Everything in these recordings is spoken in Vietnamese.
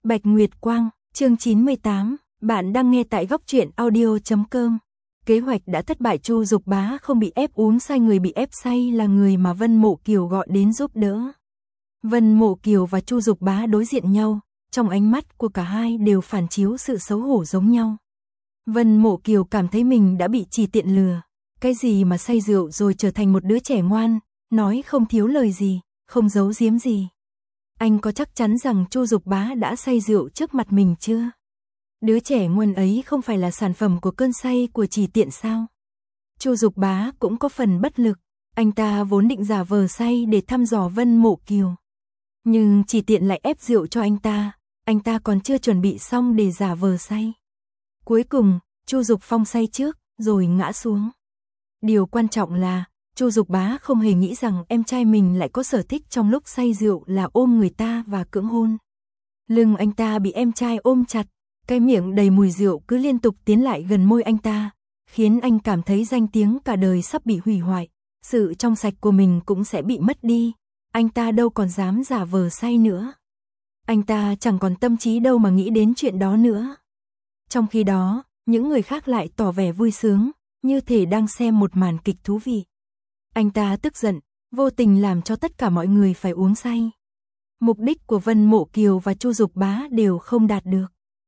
Bạch Nguyệt Quang, chương 98, bạn đang nghe tại góc truyện audio.com. Kế hoạch đã thất bại, Chu Dục Bá không bị ép uống say, người bị ép say là người mà Vân Mộ Kiều gọi đến giúp đỡ. Vân Mộ Kiều và Chu Dục Bá đối diện nhau, trong ánh mắt của cả hai đều phản chiếu sự xấu hổ giống nhau. Vân Mộ Kiều cảm thấy mình đã bị Chỉ Tiện lừa, cái gì mà say rượu rồi trở thành một đứa trẻ ngoan, nói không thiếu lời gì, không giấu giếm gì. Anh có chắc chắn rằng Chu Dục Bá đã say rượu trước mặt mình chưa? Đứa trẻ ngoan ấy không phải là sản phẩm của cơn say của Chỉ Tiện sao? Chu Dục Bá cũng có phần bất lực, anh ta vốn định giả vờ say để thăm dò Vân Mộ Kiều. Nhưng Chỉ Tiện lại ép rượu cho anh ta còn chưa chuẩn bị xong để giả vờ say. Cuối cùng, Chu Dục Phong say trước, rồi ngã xuống. Điều quan trọng là, Chu Dục Bá không hề nghĩ rằng em trai mình lại có sở thích trong lúc say rượu là ôm người ta và cưỡng hôn. Lưng anh ta bị em trai ôm chặt, cái miệng đầy mùi rượu cứ liên tục tiến lại gần môi anh ta, khiến anh cảm thấy danh tiếng cả đời sắp bị hủy hoại, sự trong sạch của mình cũng sẽ bị mất đi. Anh ta đâu còn dám giả vờ say nữa. Anh ta chẳng còn tâm trí đâu mà nghĩ đến chuyện đó nữa. Trong khi đó, những người khác lại tỏ vẻ vui sướng, như thể đang xem một màn kịch thú vị. Anh ta tức giận, vô tình làm cho tất cả mọi người phải uống say. Mục đích của Vân Mộ Kiều và Chu Dục Bá đều không đạt được.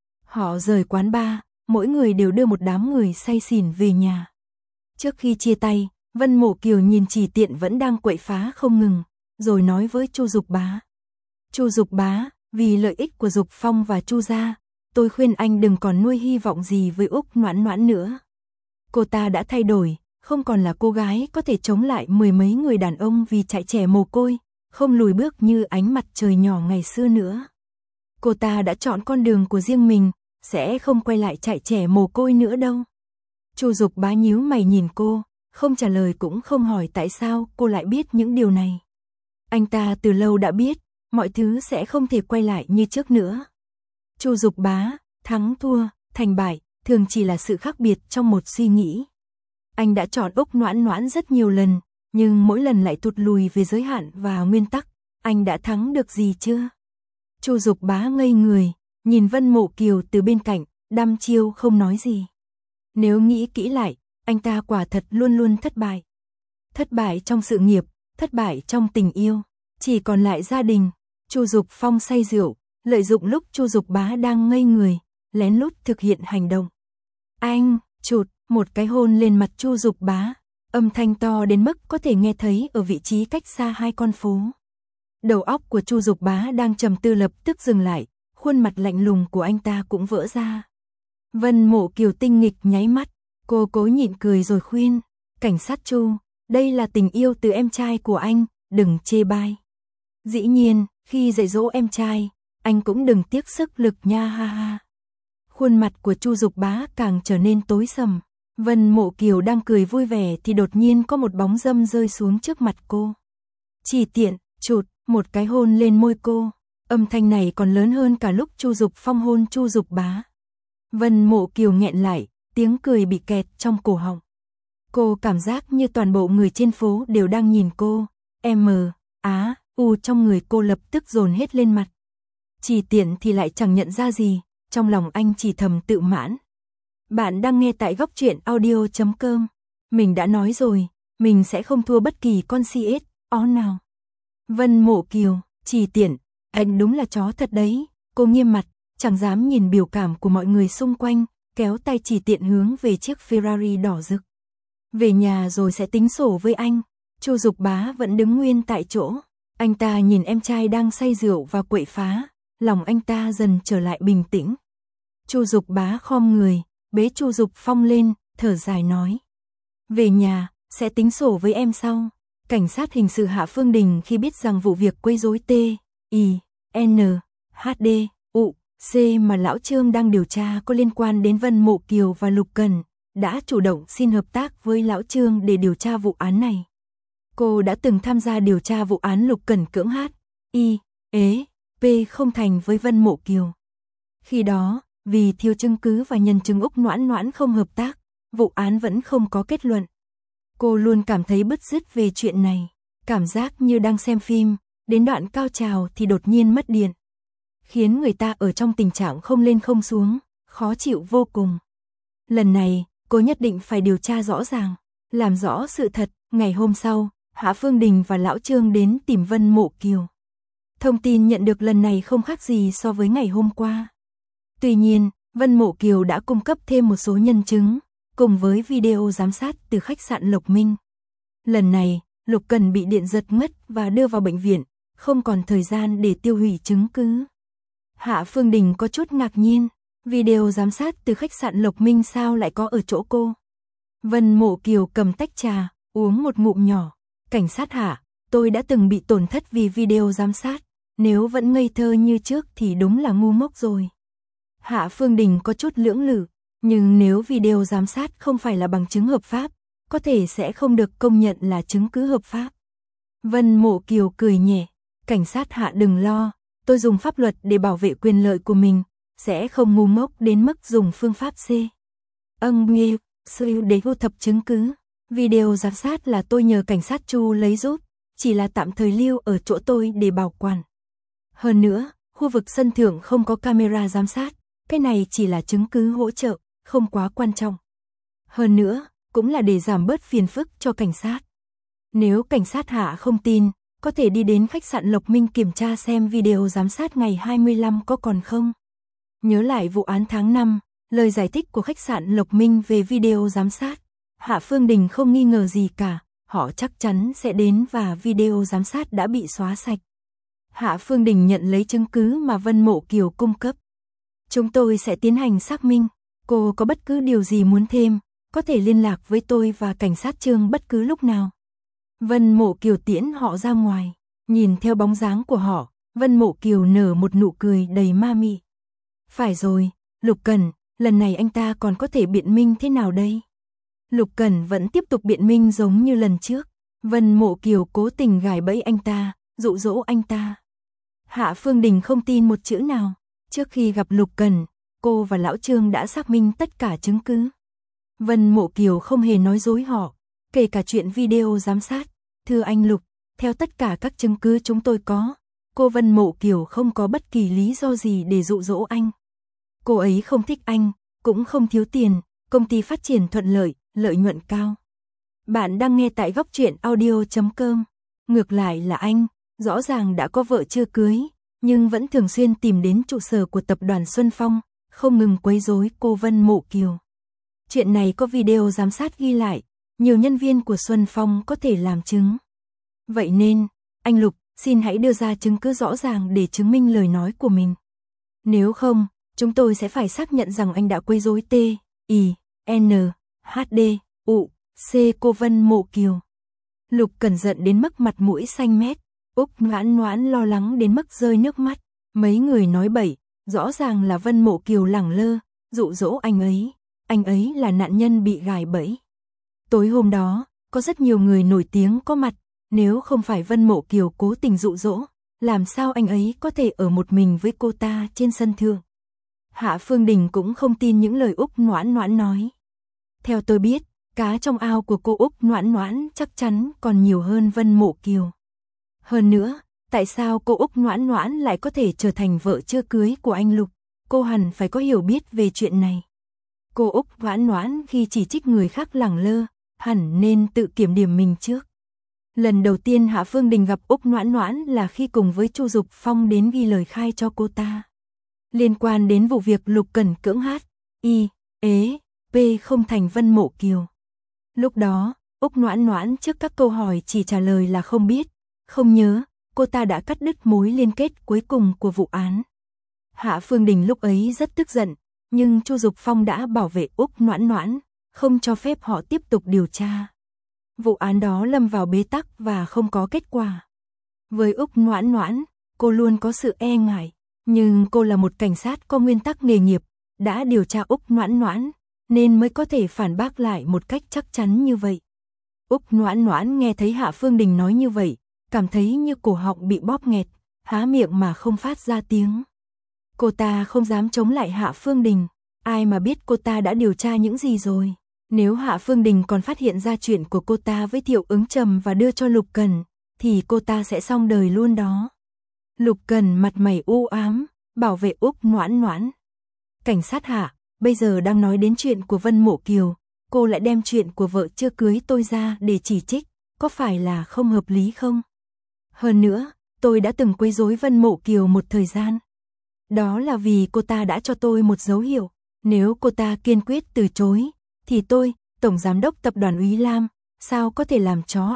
Họ rời quán bar, mỗi người đều đưa một đám người say xỉn về nhà. Trước khi chia tay, Vân Mộ Kiều nhìn Chỉ Tiện vẫn đang quậy phá không ngừng, rồi nói với Chu Dục Bá. Chu Dục Bá, vì lợi ích của Dục Phong và Chu gia, tôi khuyên anh đừng còn nuôi hy vọng gì với Úc Noãn Noãn nữa. Cô ta đã thay đổi, không còn là cô gái có thể chống lại mười mấy người đàn ông vì chạy trẻ mồ côi, không lùi bước như ánh mặt trời nhỏ ngày xưa nữa. Cô ta đã chọn con đường của riêng mình, sẽ không quay lại chạy trẻ mồ côi nữa đâu. Chu Dục Bá nhíu mày nhìn cô, không trả lời cũng không hỏi tại sao cô lại biết những điều này. Anh ta từ lâu đã biết, mọi thứ sẽ không thể quay lại như trước nữa. Chu Dục Bá, thắng thua, thành bại, thường chỉ là sự khác biệt trong một suy nghĩ. Anh đã chọn Úc Noãn Noãn rất nhiều lần, nhưng mỗi lần lại tụt lùi về giới hạn và nguyên tắc. Anh đã thắng được gì chưa? Chu Dục Bá ngây người, nhìn Vân Mộ Kiều từ bên cạnh, đăm chiêu không nói gì. Nếu nghĩ kỹ lại, anh ta quả thật luôn luôn thất bại. Thất bại trong sự nghiệp, thất bại trong tình yêu, chỉ còn lại gia đình. Chu Dục Phong say rượu, lợi dụng lúc Chu Dục Bá đang ngây người, lén lút thực hiện hành động. Anh, chụt, một cái hôn lên mặt Chu Dục Bá, âm thanh to đến mức có thể nghe thấy ở vị trí cách xa 2 con phố. Đầu óc của Chu Dục Bá đang trầm tư lập tức dừng lại, khuôn mặt lạnh lùng của anh ta cũng vỡ ra. Vân Mộ Kiều tinh nghịch nháy mắt, cô cố nhịn cười rồi khuyên, cảnh sát Chu, đây là tình yêu từ em trai của anh, đừng chê bai. Dĩ nhiên, khi dạy dỗ em trai, anh cũng đừng tiếc sức lực nha ha ha. Khuôn mặt của Chu Dục Bá càng trở nên tối sầm. Vân Mộ Kiều đang cười vui vẻ thì đột nhiên có một bóng dâm rơi xuống trước mặt cô. Chỉ Tiện, chụt, một cái hôn lên môi cô. Âm thanh này còn lớn hơn cả lúc Chu Dục Phong hôn Chu Dục Bá. Vân Mộ Kiều nghẹn lại, tiếng cười bị kẹt trong cổ họng. Cô cảm giác như toàn bộ người trên phố đều đang nhìn cô. Trong người cô lập tức dồn hết lên mặt. Chỉ Tiện thì lại chẳng nhận ra gì, trong lòng anh chỉ thầm tự mãn. Bạn đang nghe tại góc truyện audio.com. Mình đã nói rồi, mình sẽ không thua bất kỳ con CSO nào. Vân Mộ Kiều, Chỉ Tiện, anh đúng là chó thật đấy. Cô nghiêm mặt, chẳng dám nhìn biểu cảm của mọi người xung quanh, kéo tay Chỉ Tiện hướng về chiếc Ferrari đỏ rực. Về nhà rồi sẽ tính sổ với anh. Chu Dục Bá vẫn đứng nguyên tại chỗ. Anh ta nhìn em trai đang say rượu và quậy phá, lòng anh ta dần trở lại bình tĩnh. Chu Dục Bá khom người, bế Chu Dục Phong lên, thở dài nói. Về nhà, sẽ tính sổ với em sau. Cảnh sát hình sự Hạ Phương Đình khi biết rằng vụ việc quấy rối TINHDUC mà Lão Trương đang điều tra có liên quan đến Vân Mộ Kiều và Lục Cần, đã chủ động xin hợp tác với Lão Trương để điều tra vụ án này. Cô đã từng tham gia điều tra vụ án Lục Cần cưỡng HIEP không thành với Vân Mộ Kiều. Khi đó, vì thiếu chứng cứ và nhân chứng Úc Noãn Noãn không hợp tác, vụ án vẫn không có kết luận. Cô luôn cảm thấy bứt rứt về chuyện này, cảm giác như đang xem phim, đến đoạn cao trào thì đột nhiên mất điện. khiến người ta ở trong tình trạng không lên không xuống, khó chịu vô cùng. Lần này, cô nhất định phải điều tra rõ ràng, làm rõ sự thật. Ngày hôm sau, Hạ Phương Đình và Lão Trương đến tìm Vân Mộ Kiều. Thông tin nhận được lần này không khác gì so với ngày hôm qua. Tuy nhiên, Vân Mộ Kiều đã cung cấp thêm một số nhân chứng, cùng với video giám sát từ khách sạn Lộc Minh. Lần này, Lục Cần bị điện giật ngất và đưa vào bệnh viện, không còn thời gian để tiêu hủy chứng cứ. Hạ Phương Đình có chút ngạc nhiên, video giám sát từ khách sạn Lộc Minh sao lại có ở chỗ cô. Vân Mộ Kiều cầm tách trà, uống một ngụm nhỏ. Cảnh sát Hạ, tôi đã từng bị tổn thất vì video giám sát, nếu vẫn ngây thơ như trước thì đúng là ngu ngốc rồi. Hạ Phương Đình có chút lưỡng lự, nhưng nếu video giám sát không phải là bằng chứng hợp pháp, có thể sẽ không được công nhận là chứng cứ hợp pháp. Vân Mộ Kiều cười nhẹ, cảnh sát Hạ đừng lo, tôi dùng pháp luật để bảo vệ quyền lợi của mình, sẽ không ngu ngốc đến mức dùng phương pháp C. Nghe, sư để thu thập chứng cứ. Video giám sát là tôi nhờ cảnh sát Chu lấy giúp, chỉ là tạm thời lưu ở chỗ tôi để bảo quản. Hơn nữa, khu vực sân thượng không có camera giám sát, cái này chỉ là chứng cứ hỗ trợ, không quá quan trọng. Hơn nữa, cũng là để giảm bớt phiền phức cho cảnh sát. Nếu cảnh sát Hạ không tin, có thể đi đến khách sạn Lộc Minh kiểm tra xem video giám sát ngày 25 có còn không. Nhớ lại vụ án tháng 5, lời giải thích của khách sạn Lộc Minh về video giám sát. Hạ Phương Đình không nghi ngờ gì cả, họ chắc chắn sẽ đến và video giám sát đã bị xóa sạch. Hạ Phương Đình nhận lấy chứng cứ mà Vân Mộ Kiều cung cấp. Chúng tôi sẽ tiến hành xác minh, cô có bất cứ điều gì muốn thêm, có thể liên lạc với tôi và cảnh sát Trương bất cứ lúc nào. Vân Mộ Kiều tiễn họ ra ngoài, nhìn theo bóng dáng của họ, Vân Mộ Kiều nở một nụ cười đầy ma mị. Phải rồi, Lục Cẩn, lần này anh ta còn có thể biện minh thế nào đây? Lục Cẩn vẫn tiếp tục biện minh giống như lần trước. Vân Mộ Kiều cố tình gài bẫy anh ta, dụ dỗ anh ta. Hạ Phương Đình không tin một chữ nào. Trước khi gặp Lục Cẩn, cô và Lão Trương đã xác minh tất cả chứng cứ. Vân Mộ Kiều không hề nói dối họ, kể cả chuyện video giám sát. Thưa anh Lục, theo tất cả các chứng cứ chúng tôi có, cô Vân Mộ Kiều không có bất kỳ lý do gì để dụ dỗ anh. Cô ấy không thích anh, cũng không thiếu tiền, công ty phát triển thuận lợi, lợi nhuận cao. Bạn đang nghe tại Góc Truyện Audio.com. Ngược lại là anh, rõ ràng đã có vợ chưa cưới, nhưng vẫn thường xuyên tìm đến trụ sở của tập đoàn Xuân Phong, không ngừng quấy rối cô Vân Mộ Kiều. Chuyện này có video giám sát ghi lại, nhiều nhân viên của Xuân Phong có thể làm chứng. Vậy nên, anh Lục, xin hãy đưa ra chứng cứ rõ ràng để chứng minh lời nói của mình. Nếu không, chúng tôi sẽ phải xác nhận rằng anh đã quấy rối T.I.N.H.D.U.C. cô Vân Mộ Kiều. Lục Cẩn giận đến mức mặt mũi xanh mét, Úc Noãn Noãn lo lắng đến mức rơi nước mắt. Mấy người nói bậy, rõ ràng là Vân Mộ Kiều lẳng lơ, dụ dỗ anh ấy là nạn nhân bị gài bẫy. Tối hôm đó, có rất nhiều người nổi tiếng có mặt, nếu không phải Vân Mộ Kiều cố tình dụ dỗ, làm sao anh ấy có thể ở một mình với cô ta trên sân thượng. Hạ Phương Đình cũng không tin những lời Úc Noãn Noãn nói. Theo tôi biết, cá trong ao của cô Úc Noãn Noãn chắc chắn còn nhiều hơn Vân Mộ Kiều. Hơn nữa, tại sao cô Úc Noãn Noãn lại có thể trở thành vợ chưa cưới của anh Lục? Cô hẳn phải có hiểu biết về chuyện này. Cô Úc Noãn Noãn khi chỉ trích người khác lẳng lơ, hẳn nên tự kiểm điểm mình trước. Lần đầu tiên Hạ Phương Đình gặp Úc Noãn Noãn là khi cùng với Chu Dục Phong đến ghi lời khai cho cô ta. Liên quan đến vụ việc Lục Cẩn cưỡng H.I.E.P. không thành Vân Mộ Kiều. Lúc đó, Úc Noãn Noãn trước các câu hỏi chỉ trả lời là không biết, không nhớ, cô ta đã cắt đứt mối liên kết cuối cùng của vụ án. Hạ Phương Đình lúc ấy rất tức giận, nhưng Chu Dục Phong đã bảo vệ Úc Noãn Noãn, không cho phép họ tiếp tục điều tra. Vụ án đó lâm vào bế tắc và không có kết quả. Với Úc Noãn Noãn, cô luôn có sự e ngại, nhưng cô là một cảnh sát có nguyên tắc nghề nghiệp, đã điều tra Úc Noãn Noãn, nên mới có thể phản bác lại một cách chắc chắn như vậy. Úc Noãn Noãn nghe thấy Hạ Phương Đình nói như vậy, cảm thấy như cổ họng bị bóp nghẹt, há miệng mà không phát ra tiếng. Cô ta không dám chống lại Hạ Phương Đình, ai mà biết cô ta đã điều tra những gì rồi. Nếu Hạ Phương Đình còn phát hiện ra chuyện của cô ta với Thiệu Ứng Trầm và đưa cho Lục Cẩn, thì cô ta sẽ xong đời luôn đó. Lục Cẩn mặt mày u ám, bảo vệ Úc Noãn Noãn. Cảnh sát Hạ, bây giờ đang nói đến chuyện của Vân Mộ Kiều, cô lại đem chuyện của vợ chưa cưới tôi ra để chỉ trích, có phải là không hợp lý không? Hơn nữa, tôi đã từng quấy rối Vân Mộ Kiều một thời gian. Đó là vì cô ta đã cho tôi một dấu hiệu, nếu cô ta kiên quyết từ chối, thì tôi, Tổng Giám đốc Tập đoàn Úy Lam, sao có thể làm chó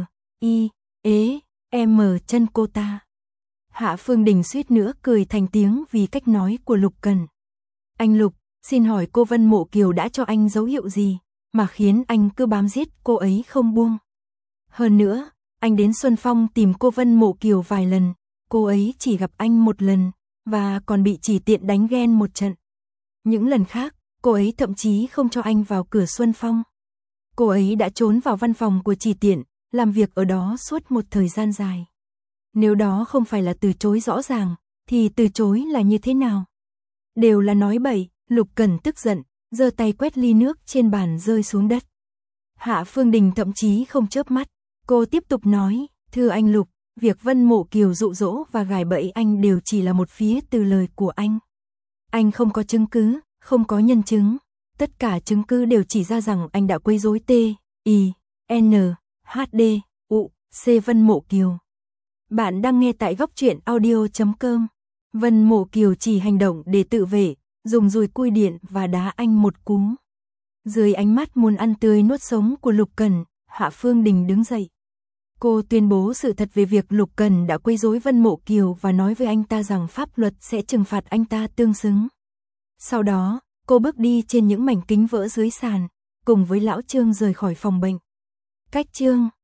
chân cô ta. Hạ Phương Đình suýt nữa cười thành tiếng vì cách nói của Lục Cần. Anh Lục, xin hỏi cô Vân Mộ Kiều đã cho anh dấu hiệu gì, mà khiến anh cứ bám giết cô ấy không buông? Hơn nữa, anh đến Xuân Phong tìm cô Vân Mộ Kiều vài lần, cô ấy chỉ gặp anh một lần, và còn bị chỉ tiện đánh ghen một trận. Những lần khác, cô ấy thậm chí không cho anh vào cửa Xuân Phong. Cô ấy đã trốn vào văn phòng của chỉ tiện, làm việc ở đó suốt một thời gian dài. Nếu đó không phải là từ chối rõ ràng, thì từ chối là như thế nào? Đều là nói bậy. Lục Cần tức giận, giơ tay quét ly nước trên bàn rơi xuống đất. Hạ Phương Đình thậm chí không chớp mắt, cô tiếp tục nói, thưa anh Lục, việc Vân Mộ Kiều dụ dỗ và gài bẫy anh đều chỉ là một phía từ lời của anh. Anh không có chứng cứ, không có nhân chứng, tất cả chứng cứ đều chỉ ra rằng anh đã quấy rối Vân Mộ Kiều. Bạn đang nghe tại góc truyện audio.com. Vân Mộ Kiều chỉ hành động để tự vệ, dùng dùi cui điện và đá anh một cú. Dưới ánh mắt muốn ăn tươi nuốt sống của Lục Cần, Hạ Phương Đình đứng dậy. Cô tuyên bố sự thật về việc Lục Cần đã quấy rối Vân Mộ Kiều và nói với anh ta rằng pháp luật sẽ trừng phạt anh ta tương xứng. Sau đó, cô bước đi trên những mảnh kính vỡ dưới sàn, cùng với lão Trương rời khỏi phòng bệnh. Cách chương